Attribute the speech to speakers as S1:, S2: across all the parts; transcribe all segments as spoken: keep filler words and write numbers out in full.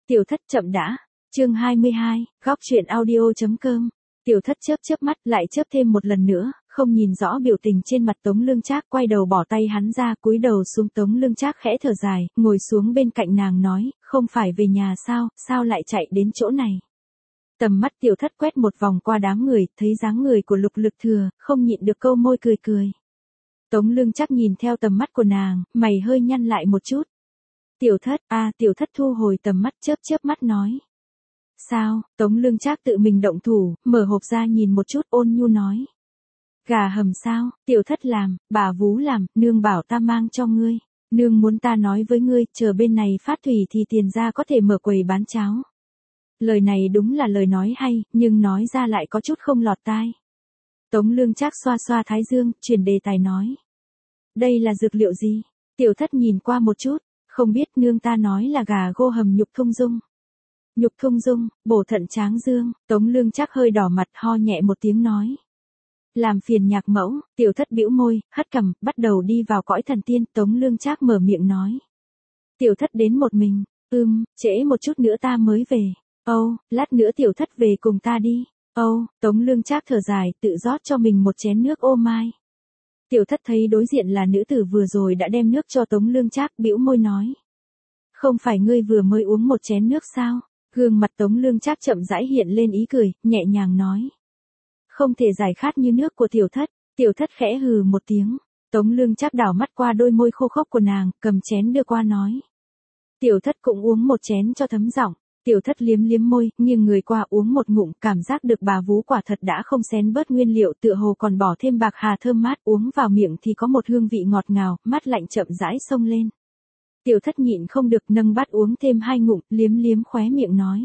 S1: Tiểu thất chậm đã. Chương hai mươi hai, góc truyện audio.com. Tiểu thất chớp chớp mắt, lại chớp thêm một lần nữa, không nhìn rõ biểu tình trên mặt Tống Lương Trác, quay đầu bỏ tay hắn ra, cúi đầu xuống. Tống Lương Trác khẽ thở dài, ngồi xuống bên cạnh nàng nói, không phải về nhà sao, sao lại chạy đến chỗ này. Tầm mắt tiểu thất quét một vòng qua đám người, thấy dáng người của Lục Lực Thừa, không nhịn được câu môi cười cười. Tống Lương Trác nhìn theo tầm mắt của nàng, mày hơi nhăn lại một chút. Tiểu thất, a tiểu thất thu hồi tầm mắt, chớp chớp mắt nói. Sao? Tống Lương Trác tự mình động thủ, mở hộp ra nhìn một chút, ôn nhu nói. Gà hầm sao? Tiểu thất làm, bà vú làm, nương bảo ta mang cho ngươi. Nương muốn ta nói với ngươi, chờ bên này phát thủy thì tiền ra có thể mở quầy bán cháo. Lời này đúng là lời nói hay, nhưng nói ra lại có chút không lọt tai. Tống Lương Trác xoa xoa thái dương, chuyển đề tài nói. Đây là dược liệu gì? Tiểu thất nhìn qua một chút, không biết, nương ta nói là gà gô hầm nhục thung dung. Nhục thung dung, bổ thận tráng dương. Tống Lương Trác hơi đỏ mặt, ho nhẹ một tiếng nói. Làm phiền nhạc mẫu. Tiểu thất bĩu môi, hất cằm, bắt đầu đi vào cõi thần tiên. Tống Lương Trác mở miệng nói. Tiểu thất đến một mình. Ừm, trễ một chút nữa ta mới về. Âu, lát nữa tiểu thất về cùng ta đi. Âu, Tống Lương Trác thở dài, tự rót cho mình một chén nước ô mai. Tiểu thất thấy đối diện là nữ tử vừa rồi đã đem nước cho Tống Lương Trác, bĩu môi nói. Không phải ngươi vừa mới uống một chén nước sao? Gương mặt Tống Lương Trác chậm rãi hiện lên ý cười, nhẹ nhàng nói. Không thể giải khát như nước của tiểu thất. Tiểu thất khẽ hừ một tiếng. Tống Lương Trác đảo mắt qua đôi môi khô khốc của nàng, cầm chén đưa qua nói. Tiểu thất cũng uống một chén cho thấm giọng. Tiểu thất liếm liếm môi, nghiêng người qua uống một ngụm, cảm giác được bà vú quả thật đã không xén bớt nguyên liệu, tựa hồ còn bỏ thêm bạc hà thơm mát, uống vào miệng thì có một hương vị ngọt ngào, mát lạnh chậm rãi xông lên. Tiểu thất nhịn không được, nâng bát uống thêm hai ngụm, liếm liếm khóe miệng nói.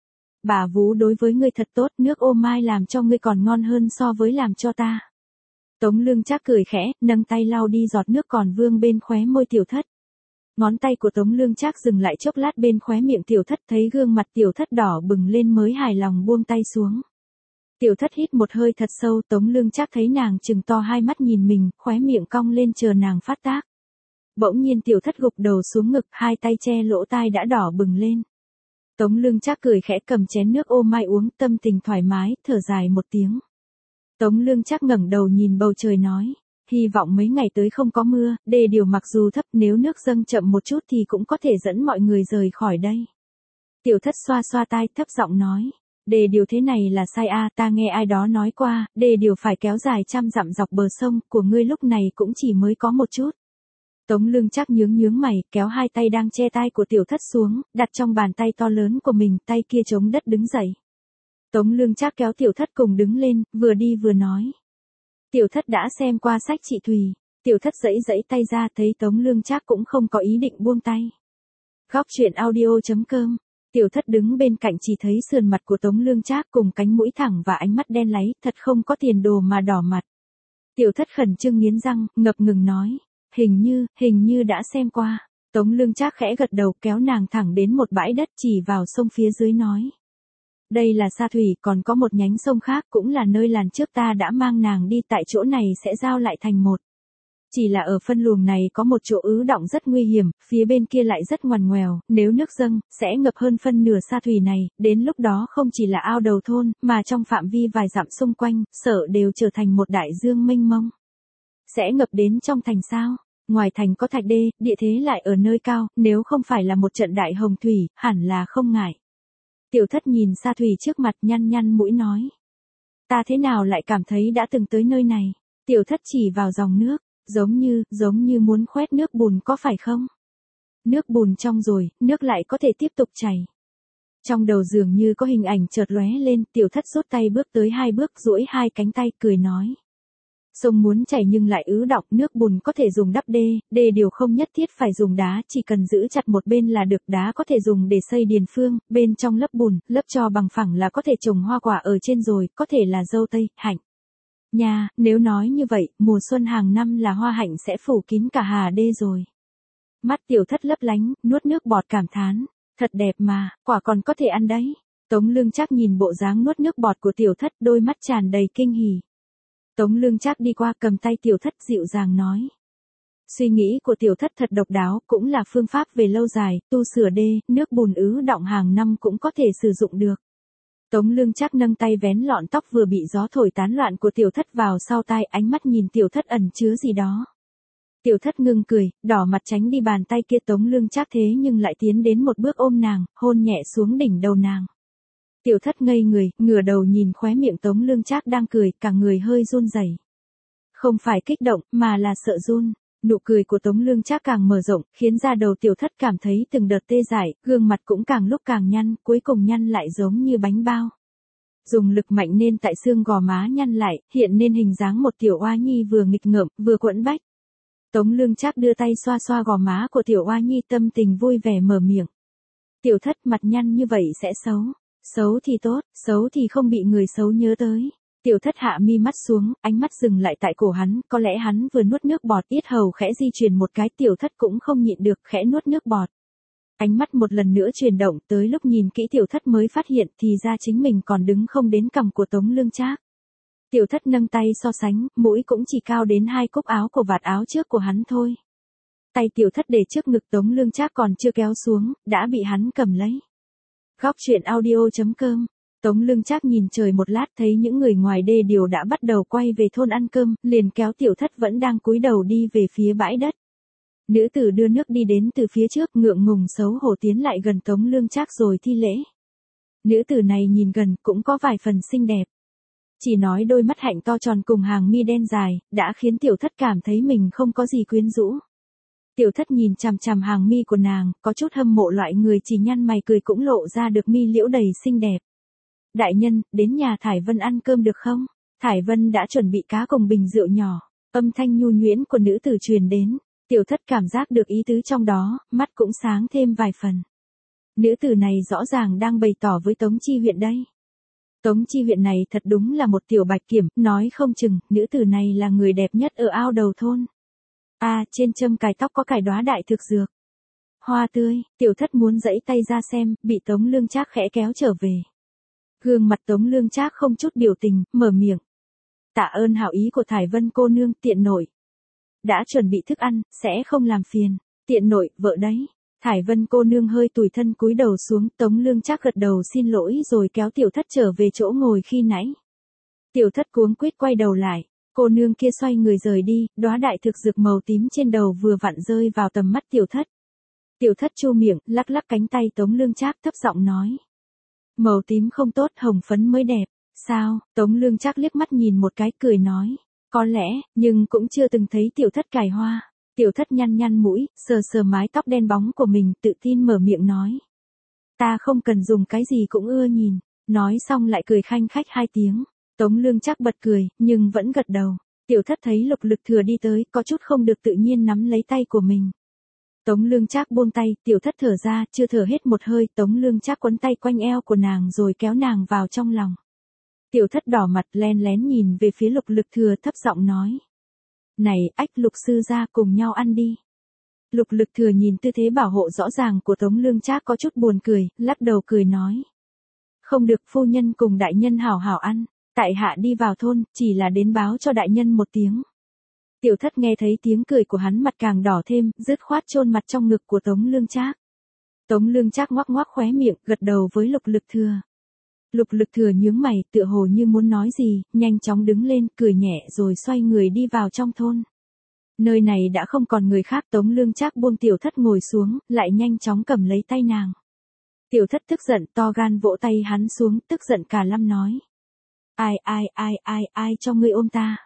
S1: Bà vú đối với ngươi thật tốt, nước ô mai làm cho ngươi còn ngon hơn so với làm cho ta. Tống Lương Trác cười khẽ, nâng tay lau đi giọt nước còn vương bên khóe môi tiểu thất. Ngón tay của Tống Lương Trác dừng lại chốc lát bên khóe miệng tiểu thất, thấy gương mặt tiểu thất đỏ bừng lên mới hài lòng buông tay xuống. Tiểu thất hít một hơi thật sâu, Tống Lương Trác thấy nàng trừng to hai mắt nhìn mình, khóe miệng cong lên chờ nàng phát tác. Bỗng nhiên tiểu thất gục đầu xuống ngực, hai tay che lỗ tai đã đỏ bừng lên. Tống Lương Trác cười khẽ cầm chén nước ô mai uống, tâm tình thoải mái, thở dài một tiếng. Tống Lương Trác ngẩng đầu nhìn bầu trời nói. Hy vọng mấy ngày tới không có mưa, đê điều mặc dù thấp, nếu nước dâng chậm một chút thì cũng có thể dẫn mọi người rời khỏi đây. Tiểu thất xoa xoa tai, thấp giọng nói. Đê điều thế này là sai a, ta nghe ai đó nói qua, đê điều phải kéo dài trăm dặm dọc bờ sông, của ngươi lúc này cũng chỉ mới có một chút. Tống Lương Trác nhướng nhướng mày, kéo hai tay đang che tai của tiểu thất xuống, đặt trong bàn tay to lớn của mình, tay kia chống đất đứng dậy. Tống Lương Trác kéo tiểu thất cùng đứng lên, vừa đi vừa nói. Tiểu thất đã xem qua sách chị Thùy. Tiểu thất giãy giãy tay ra, thấy Tống Lương Trác cũng không có ý định buông tay. Góc truyện audio.com. Tiểu thất đứng bên cạnh chỉ thấy sườn mặt của Tống Lương Trác cùng cánh mũi thẳng và ánh mắt đen láy, thật không có tiền đồ mà đỏ mặt. Tiểu thất khẩn trương nghiến răng, ngập ngừng nói. Hình như, hình như đã xem qua. Tống Lương Trác khẽ gật đầu, kéo nàng thẳng đến một bãi đất chỉ vào sông phía dưới nói. Đây là Sa Thủy, còn có một nhánh sông khác cũng là nơi lần trước ta đã mang nàng đi, tại chỗ này sẽ giao lại thành một. Chỉ là ở phân luồng này có một chỗ ứ đọng rất nguy hiểm, phía bên kia lại rất ngoằn ngoèo, nếu nước dâng, sẽ ngập hơn phân nửa Sa Thủy này, đến lúc đó không chỉ là ao đầu thôn, mà trong phạm vi vài dặm xung quanh, sợ đều trở thành một đại dương mênh mông. Sẽ ngập đến trong thành sao? Ngoài thành có thạch đê, địa thế lại ở nơi cao, nếu không phải là một trận đại hồng thủy, hẳn là không ngại. Tiểu thất nhìn Sa Thủy trước mặt, nhăn nhăn mũi nói. Ta thế nào lại cảm thấy đã từng tới nơi này? Tiểu thất chỉ vào dòng nước, giống như, giống như muốn khoét nước bùn có phải không? Nước bùn trong rồi, nước lại có thể tiếp tục chảy. Trong đầu dường như có hình ảnh chợt lóe lên, tiểu thất rút tay bước tới hai bước, duỗi hai cánh tay, cười nói. Sông muốn chảy nhưng lại ứ đọng, nước bùn có thể dùng đắp đê, đê điều không nhất thiết phải dùng đá, chỉ cần giữ chặt một bên là được, đá có thể dùng để xây điền phương, bên trong lấp bùn, lấp cho bằng phẳng là có thể trồng hoa quả ở trên rồi, có thể là dâu tây, hạnh. Nha, nếu nói như vậy, mùa xuân hàng năm là hoa hạnh sẽ phủ kín cả hà đê rồi. Mắt tiểu thất lấp lánh, nuốt nước bọt cảm thán, thật đẹp mà, quả còn có thể ăn đấy. Tống Lương Trác nhìn bộ dáng nuốt nước bọt của tiểu thất, đôi mắt tràn đầy kinh hỉ. Tống Lương Trác đi qua cầm tay tiểu thất dịu dàng nói. Suy nghĩ của tiểu thất thật độc đáo, cũng là phương pháp về lâu dài, tu sửa đê, nước bùn ứ đọng hàng năm cũng có thể sử dụng được. Tống Lương Trác nâng tay vén lọn tóc vừa bị gió thổi tán loạn của tiểu thất vào sau tai, ánh mắt nhìn tiểu thất ẩn chứa gì đó. Tiểu thất ngưng cười, đỏ mặt tránh đi bàn tay kia. Tống Lương Trác thế nhưng lại tiến đến một bước ôm nàng, hôn nhẹ xuống đỉnh đầu nàng. Tiểu thất ngây người, ngửa đầu nhìn khóe miệng Tống Lương Trác đang cười, cả người hơi run rẩy. Không phải kích động, mà là sợ run. Nụ cười của Tống Lương Trác càng mở rộng, khiến da đầu tiểu thất cảm thấy từng đợt tê dại, gương mặt cũng càng lúc càng nhăn, cuối cùng nhăn lại giống như bánh bao. Dùng lực mạnh nên tại xương gò má nhăn lại, hiện nên hình dáng một tiểu oa nhi vừa nghịch ngợm, vừa quẫn bách. Tống Lương Trác đưa tay xoa xoa gò má của tiểu oa nhi, tâm tình vui vẻ mở miệng. Tiểu thất, mặt nhăn như vậy sẽ xấu. Xấu thì tốt, xấu thì không bị người xấu nhớ tới. Tiểu thất hạ mi mắt xuống, ánh mắt dừng lại tại cổ hắn, có lẽ hắn vừa nuốt nước bọt, yết hầu khẽ di chuyển một cái, tiểu thất cũng không nhịn được, khẽ nuốt nước bọt. Ánh mắt một lần nữa chuyển động, tới lúc nhìn kỹ tiểu thất mới phát hiện thì ra chính mình còn đứng không đến cằm của Tống Lương Trác. Tiểu thất nâng tay so sánh, mũi cũng chỉ cao đến hai cúc áo của vạt áo trước của hắn thôi. Tay tiểu thất để trước ngực Tống Lương Trác còn chưa kéo xuống, đã bị hắn cầm lấy. Góc truyện audio chấm com. Tống Lương Trác nhìn trời một lát, thấy những người ngoài đê điều đã bắt đầu quay về thôn ăn cơm, liền kéo tiểu thất vẫn đang cúi đầu đi về phía bãi đất. Nữ tử đưa nước đi đến từ phía trước, ngượng ngùng xấu hổ tiến lại gần Tống Lương Trác rồi thi lễ. Nữ tử này nhìn gần cũng có vài phần xinh đẹp. Chỉ nói đôi mắt hạnh to tròn cùng hàng mi đen dài, đã khiến tiểu thất cảm thấy mình không có gì quyến rũ. Tiểu thất nhìn chằm chằm hàng mi của nàng, có chút hâm mộ loại người chỉ nhăn mày cười cũng lộ ra được mi liễu đầy xinh đẹp. Đại nhân, đến nhà Thải Vân ăn cơm được không? Thải Vân đã chuẩn bị cá cùng bình rượu nhỏ. Âm thanh nhu nhuyễn của nữ tử truyền đến. Tiểu thất cảm giác được ý tứ trong đó, mắt cũng sáng thêm vài phần. Nữ tử này rõ ràng đang bày tỏ với Tống Chi Huyện đây. Tống Chi Huyện này thật đúng là một tiểu bạch kiểm, nói không chừng, nữ tử này là người đẹp nhất ở ao đầu thôn. À, trên châm cài tóc có cài đóa đại thực dược. Hoa tươi, tiểu thất muốn giãy tay ra xem, bị Tống Lương Trác khẽ kéo trở về. Gương mặt Tống Lương Trác không chút biểu tình, mở miệng. Tạ ơn hảo ý của Thải Vân cô nương, tiện nội. Đã chuẩn bị thức ăn, sẽ không làm phiền. Tiện nội, vợ đấy. Thải Vân cô nương hơi tủi thân cúi đầu xuống, Tống Lương Trác gật đầu xin lỗi rồi kéo tiểu thất trở về chỗ ngồi khi nãy. Tiểu thất cuống quýt quay đầu lại, cô nương kia xoay người rời đi, đóa đại thực dược màu tím trên đầu vừa vặn rơi vào tầm mắt tiểu thất. Tiểu thất chu miệng, lắc lắc cánh tay Tống Lương Trác thấp giọng nói. Màu tím không tốt, hồng phấn mới đẹp. Sao? Tống Lương Trác liếc mắt nhìn một cái cười nói. Có lẽ, nhưng cũng chưa từng thấy tiểu thất cài hoa. Tiểu thất nhăn nhăn mũi, sờ sờ mái tóc đen bóng của mình, tự tin mở miệng nói. Ta không cần dùng cái gì cũng ưa nhìn. Nói xong lại cười khanh khách hai tiếng. Tống Lương Trác bật cười, nhưng vẫn gật đầu. Tiểu thất thấy Lục Lực Thừa đi tới, có chút không được tự nhiên nắm lấy tay của mình. Tống Lương Trác buông tay, tiểu thất thở ra, chưa thở hết một hơi, Tống Lương Trác quấn tay quanh eo của nàng rồi kéo nàng vào trong lòng. Tiểu thất đỏ mặt len lén nhìn về phía Lục Lực Thừa thấp giọng nói. Này, ách Lục sư gia cùng nhau ăn đi. Lục Lực Thừa nhìn tư thế bảo hộ rõ ràng của Tống Lương Trác có chút buồn cười, lắc đầu cười nói. Không được, phu nhân cùng đại nhân hảo hảo ăn, tại hạ đi vào thôn, chỉ là đến báo cho đại nhân một tiếng. Tiểu thất nghe thấy tiếng cười của hắn mặt càng đỏ thêm, dứt khoát chôn mặt trong ngực của Tống Lương Trác. Tống Lương Trác ngoác ngoác khóe miệng, gật đầu với Lục Lực Thừa. Lục Lực Thừa nhướng mày, tựa hồ như muốn nói gì, nhanh chóng đứng lên, cười nhẹ rồi xoay người đi vào trong thôn. Nơi này đã không còn người khác, Tống Lương Trác buông tiểu thất ngồi xuống, lại nhanh chóng cầm lấy tay nàng. Tiểu thất tức giận, to gan vỗ tay hắn xuống, tức giận cả lâm nói. Ai ai ai ai ai cho ngươi ôm ta.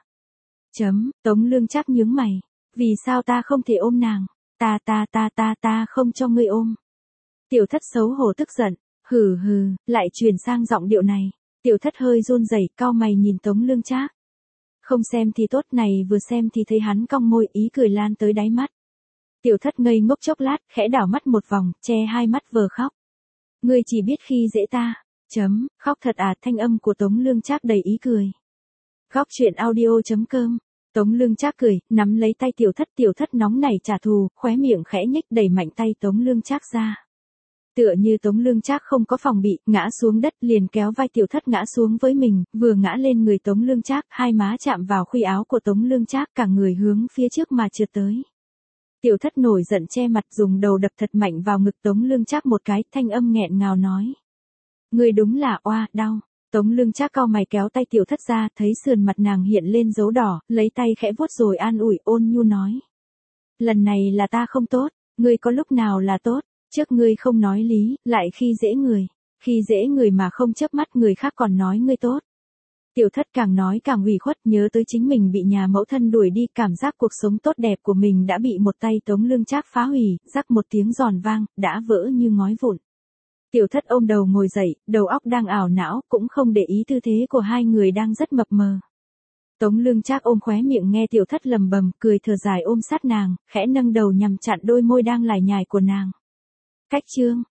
S1: Chấm, Tống Lương Trác nhướng mày. Vì sao ta không thể ôm nàng? Ta ta ta ta ta không cho ngươi ôm. Tiểu thất xấu hổ tức giận. Hừ hừ, lại truyền sang giọng điệu này. Tiểu thất hơi run rẩy, cau mày nhìn Tống Lương Trác. Không xem thì tốt, này vừa xem thì thấy hắn cong môi, ý cười lan tới đáy mắt. Tiểu thất ngây ngốc chốc lát, khẽ đảo mắt một vòng, che hai mắt vờ khóc. Ngươi chỉ biết khi dễ ta. Chấm, khóc thật à, thanh âm của Tống Lương Trác đầy ý cười. Góc truyện audio chấm com. Tống Lương Trác cười, nắm lấy tay tiểu thất, tiểu thất nóng nảy trả thù, khóe miệng khẽ nhếch đẩy mạnh tay Tống Lương Trác ra. Tựa như Tống Lương Trác không có phòng bị, ngã xuống đất liền kéo vai tiểu thất ngã xuống với mình, vừa ngã lên người Tống Lương Trác, hai má chạm vào khuy áo của Tống Lương Trác, cả người hướng phía trước mà trượt tới. Tiểu thất nổi giận che mặt dùng đầu đập thật mạnh vào ngực Tống Lương Trác một cái, thanh âm nghẹn ngào nói. Người đúng là oa, đau. Tống Lương Trác cau mày kéo tay tiểu thất ra, thấy sườn mặt nàng hiện lên dấu đỏ, lấy tay khẽ vuốt rồi an ủi, ôn nhu nói. Lần này là ta không tốt, ngươi có lúc nào là tốt, trước ngươi không nói lý, lại khi dễ người, khi dễ người mà không chớp mắt người khác còn nói ngươi tốt. Tiểu thất càng nói càng ủy khuất, nhớ tới chính mình bị nhà mẫu thân đuổi đi, cảm giác cuộc sống tốt đẹp của mình đã bị một tay Tống Lương Trác phá hủy, rắc một tiếng giòn vang, đã vỡ như ngói vụn. Tiểu thất ôm đầu ngồi dậy, đầu óc đang ảo não, cũng không để ý tư thế của hai người đang rất mập mờ. Tống Lương Trác ôm khóe miệng nghe tiểu thất lầm bầm, cười thở dài ôm sát nàng, khẽ nâng đầu nhằm chặn đôi môi đang lải nhải của nàng. Cách chương